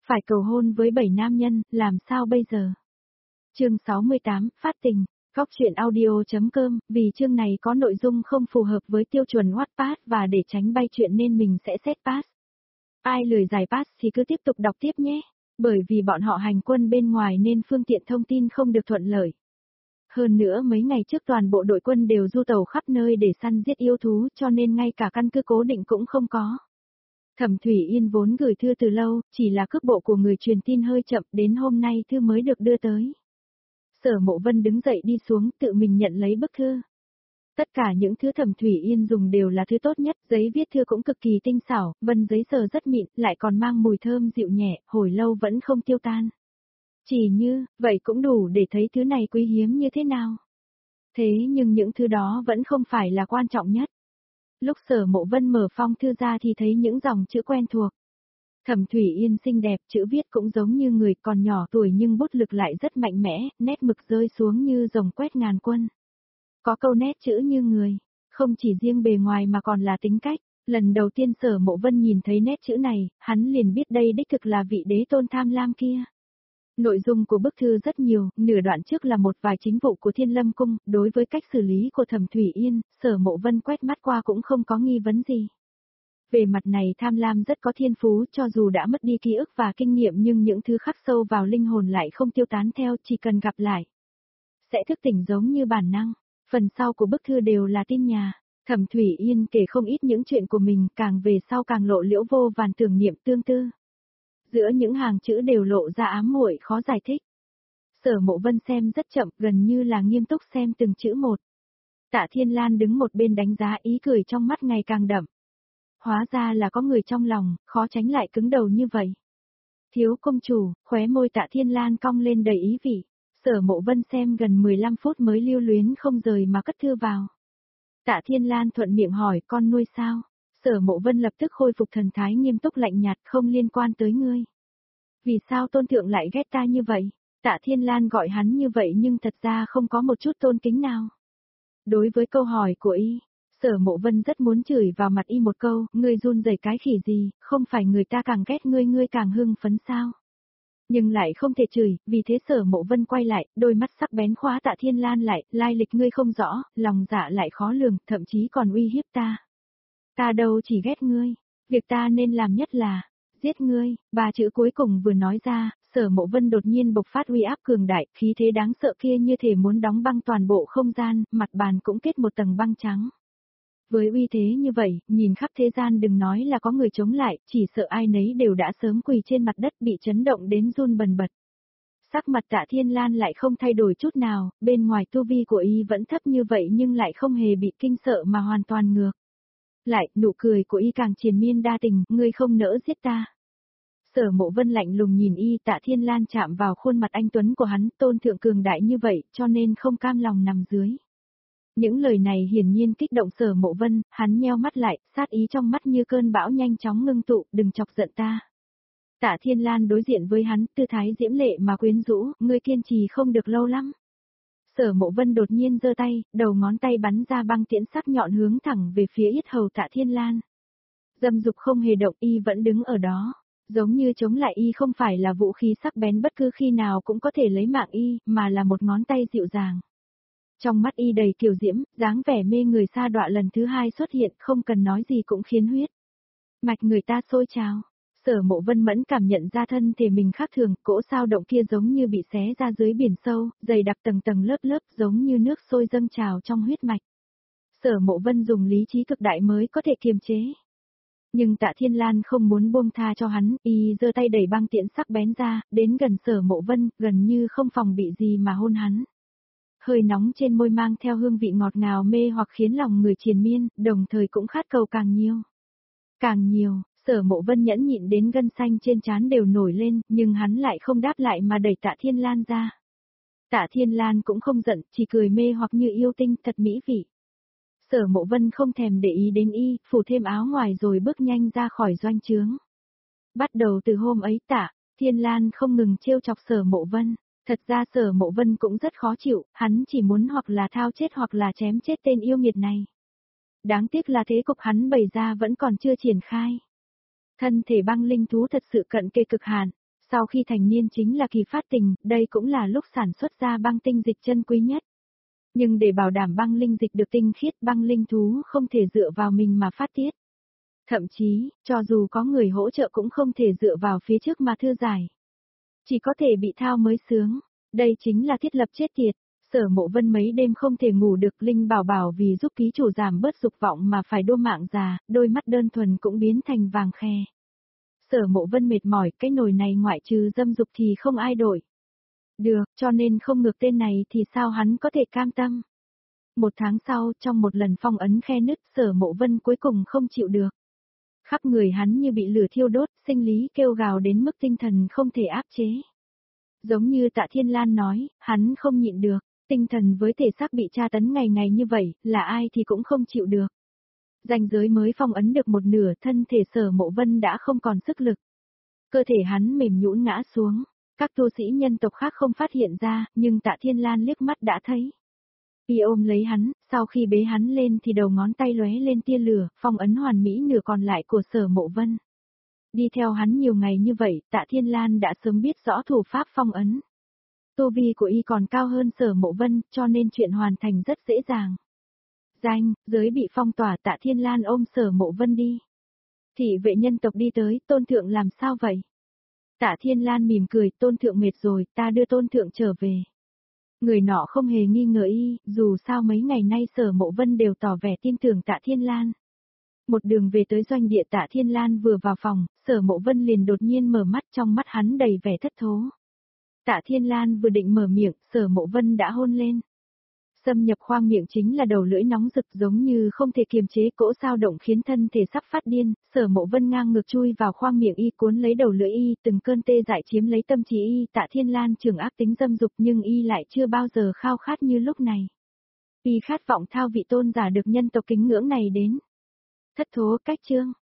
Phải cầu hôn với 7 nam nhân, làm sao bây giờ? Chương 68, phát tình. Góc truyện audio.com, vì chương này có nội dung không phù hợp với tiêu chuẩn Wattpad và để tránh bay chuyện nên mình sẽ set pass. Ai lười giải pass thì cứ tiếp tục đọc tiếp nhé, bởi vì bọn họ hành quân bên ngoài nên phương tiện thông tin không được thuận lợi. Hơn nữa mấy ngày trước toàn bộ đội quân đều du tàu khắp nơi để săn giết yêu thú cho nên ngay cả căn cứ cố định cũng không có. Thẩm Thủy Yên vốn gửi thư từ lâu, chỉ là cước bộ của người truyền tin hơi chậm, đến hôm nay thư mới được đưa tới. Sở Mộ Vân đứng dậy đi xuống, tự mình nhận lấy bức thư. Tất cả những thứ Thẩm Thủy Yên dùng đều là thứ tốt nhất, giấy viết thư cũng cực kỳ tinh xảo, vân giấy sờ rất mịn, lại còn mang mùi thơm dịu nhẹ, hồi lâu vẫn không tiêu tan. Chỉ như, vậy cũng đủ để thấy thứ này quý hiếm như thế nào. Thế nhưng những thứ đó vẫn không phải là quan trọng nhất. Lúc Sở Mộ Vân mở phong thư ra thì thấy những dòng chữ quen thuộc. Thẩm Thủy Yên xinh đẹp, chữ viết cũng giống như người, còn nhỏ tuổi nhưng bút lực lại rất mạnh mẽ, nét mực rơi xuống như rồng quét ngàn quân. Có câu nét chữ như người, không chỉ riêng bề ngoài mà còn là tính cách. Lần đầu tiên Sở Mộ Vân nhìn thấy nét chữ này, hắn liền biết đây đích thực là vị đế tôn tham lam kia. Nội dung của bức thư rất nhiều, nửa đoạn trước là một vài chính vụ của Thiên Lâm Cung, đối với cách xử lý của Thẩm Thủy Yên, Sở Mộ Vân quét mắt qua cũng không có nghi vấn gì. Về mặt này tham lam rất có thiên phú, cho dù đã mất đi ký ức và kinh nghiệm nhưng những thứ khắc sâu vào linh hồn lại không tiêu tán theo, chỉ cần gặp lại sẽ thức tỉnh giống như bản năng. Phần sau của bức thư đều là tin nhà. Thẩm Thủy Yên kể không ít những chuyện của mình, càng về sau càng lộ liễu vô vàn tưởng niệm tương tư. Giữa những hàng chữ đều lộ ra ám muội khó giải thích. Sở Mộ Vân xem rất chậm, gần như là nghiêm túc xem từng chữ một. Tạ Thiên Lan đứng một bên đánh giá, ý cười trong mắt ngày càng đậm. Hóa ra là có người trong lòng, khó tránh lại cứng đầu như vậy. Thiếu công chủ, khóe môi Tạ Thiên Lan cong lên đầy ý vị. Sở Mộ Vân xem gần 15 phút mới lưu luyến không rời mà cất thư vào. Tạ Thiên Lan thuận miệng hỏi, con nuôi sao? Sở Mộ Vân lập tức khôi phục thần thái nghiêm túc lạnh nhạt, không liên quan tới ngươi. Vì sao tôn thượng lại ghét ta như vậy? Tạ Thiên Lan gọi hắn như vậy nhưng thật ra không có một chút tôn kính nào. Đối với câu hỏi của y, Sở Mộ Vân rất muốn chửi vào mặt y một câu, ngươi run rẩy cái khỉ gì, không phải người ta càng ghét ngươi, ngươi càng hưng phấn sao? Nhưng lại không thể chửi, vì thế Sở Mộ Vân quay lại, đôi mắt sắc bén khóa Tạ Thiên Lan lại, lai lịch ngươi không rõ, lòng dạ lại khó lường, thậm chí còn uy hiếp ta. Ta đâu chỉ ghét ngươi, việc ta nên làm nhất là giết ngươi. Ba chữ cuối cùng vừa nói ra, Sở Mộ Vân đột nhiên bộc phát uy áp cường đại, khí thế đáng sợ kia như thể muốn đóng băng toàn bộ không gian, mặt bàn cũng kết một tầng băng trắng. Với uy thế như vậy, nhìn khắp thế gian đừng nói là có người chống lại, chỉ sợ ai nấy đều đã sớm quỳ trên mặt đất bị chấn động đến run bần bật. Sắc mặt Tạ Thiên Lan lại không thay đổi chút nào, bên ngoài tu vi của y vẫn thấp như vậy nhưng lại không hề bị kinh sợ mà hoàn toàn ngược. Lại, nụ cười của y càng triền miên đa tình, ngươi không nỡ giết ta. Sở Mộ Vân lạnh lùng nhìn y, Tạ Thiên Lan chạm vào khuôn mặt anh tuấn của hắn, tôn thượng cường đại như vậy, cho nên không cam lòng nằm dưới. Những lời này hiển nhiên kích động Sở Mộ Vân, hắn nheo mắt lại, sát ý trong mắt như cơn bão nhanh chóng ngưng tụ, đừng chọc giận ta. Tạ Thiên Lan đối diện với hắn, tư thái diễm lệ mà quyến rũ, ngươi kiên trì không được lâu lắm. Sở Mộ Vân đột nhiên giơ tay, đầu ngón tay bắn ra băng tiễn sắc nhọn hướng thẳng về phía yết hầu Tạ Thiên Lan. Dâm dục không hề động, y vẫn đứng ở đó, giống như chống lại y không phải là vũ khí sắc bén bất cứ khi nào cũng có thể lấy mạng y, mà là một ngón tay dịu dàng. Trong mắt y đầy kiều diễm, dáng vẻ mê người sa đọa lần thứ hai xuất hiện, không cần nói gì cũng khiến huyết mạch người ta sôi trào. Sở Mộ Vân mẫn cảm nhận ra thân thể mình khác thường, cỗ sao động kia giống như bị xé ra dưới biển sâu, dày đặc tầng tầng lớp lớp giống như nước sôi dâng trào trong huyết mạch. Sở Mộ Vân dùng lý trí cực đại mới có thể kiềm chế. Nhưng Tạ Thiên Lan không muốn buông tha cho hắn, y giơ tay đẩy băng tiễn sắc bén ra, đến gần Sở Mộ Vân, gần như không phòng bị gì mà hôn hắn. Hơi nóng trên môi mang theo hương vị ngọt ngào mê hoặc khiến lòng người triền miên, đồng thời cũng khát cầu càng nhiều. Càng nhiều, Sở Mộ Vân nhẫn nhịn đến gân xanh trên trán đều nổi lên, nhưng hắn lại không đáp lại mà đẩy Tạ Thiên Lan ra. Tạ Thiên Lan cũng không giận, chỉ cười mê hoặc như yêu tinh, thật mỹ vị. Sở Mộ Vân không thèm để ý đến y, phủ thêm áo ngoài rồi bước nhanh ra khỏi doanh trướng. Bắt đầu từ hôm ấy Tạ Thiên Lan không ngừng trêu chọc Sở Mộ Vân. Thật ra Sở Mộ Vân cũng rất khó chịu, hắn chỉ muốn hoặc là thao chết hoặc là chém chết tên yêu nghiệt này. Đáng tiếc là thế cục hắn bày ra vẫn còn chưa triển khai. Thân thể băng linh thú thật sự cận kề cực hạn, Sau khi thành niên chính là kỳ phát tình, đây cũng là lúc sản xuất ra băng tinh dịch chân quý nhất. Nhưng để bảo đảm băng linh dịch được tinh khiết, băng linh thú không thể dựa vào mình mà phát tiết. Thậm chí, cho dù có người hỗ trợ cũng không thể dựa vào phía trước mà thư giải. Chỉ có thể bị thao mới sướng. Đây chính là thiết lập chết tiệt. Sở Mộ Vân mấy đêm không thể ngủ được, Linh Bảo Bảo vì giúp ký chủ giảm bớt dục vọng mà phải đua mạng già, đôi mắt đơn thuần cũng biến thành vàng khe. Sở Mộ Vân mệt mỏi, cái nồi này ngoại trừ dâm dục thì không ai đổi. Được, cho nên không ngược tên này thì sao hắn có thể cam tâm. 1 tháng sau, trong một lần phong ấn khe nứt, Sở Mộ Vân cuối cùng không chịu được. Khắp người hắn như bị lửa thiêu đốt, sinh lý kêu gào đến mức tinh thần không thể áp chế. Giống như Tạ Thiên Lan nói, hắn không nhịn được, tinh thần với thể xác bị tra tấn ngày ngày như vậy, là ai thì cũng không chịu được. Ranh giới mới phong ấn được một nửa, thân thể Sở Mộ Vân đã không còn sức lực. Cơ thể hắn mềm nhũn ngã xuống, các tu sĩ nhân tộc khác không phát hiện ra, nhưng Tạ Thiên Lan liếc mắt đã thấy. Y ôm lấy hắn, sau khi bế hắn lên thì đầu ngón tay lóe lên tia lửa, phong ấn hoàn mỹ nửa còn lại của Sở Mộ Vân. Đi theo hắn nhiều ngày như vậy, Tạ Thiên Lan đã sớm biết rõ thủ pháp phong ấn. Tu vi của y còn cao hơn Sở Mộ Vân, cho nên chuyện hoàn thành rất dễ dàng. Danh, giới bị phong tỏa, Tạ Thiên Lan ôm Sở Mộ Vân đi. Thị vệ nhân tộc đi tới, Tôn Thượng làm sao vậy? Tạ Thiên Lan mỉm cười, Tôn Thượng mệt rồi, ta đưa Tôn Thượng trở về. Người nọ không hề nghi ngờ y, dù sao mấy ngày nay Sở Mộ Vân đều tỏ vẻ tin tưởng Tạ Thiên Lan. Một đường về tới doanh địa, Tạ Thiên Lan vừa vào phòng, Sở Mộ Vân liền đột nhiên mở mắt, trong mắt hắn đầy vẻ thất thố. Tạ Thiên Lan vừa định mở miệng, Sở Mộ Vân đã hôn lên. Xâm nhập khoang miệng chính là đầu lưỡi nóng rực, giống như không thể kiềm chế, cỗ dao động khiến thân thể sắp phát điên. Sở Mộ Vân ngang ngược chui vào khoang miệng y, cuốn lấy đầu lưỡi y, từng cơn tê dại chiếm lấy tâm trí y. Tạ Thiên Lan trường ác tính dâm dục, nhưng y lại chưa bao giờ khao khát như lúc này. Y khát vọng thao vị tôn giả được nhân tộc kính ngưỡng này đến. Thất thố cách chương.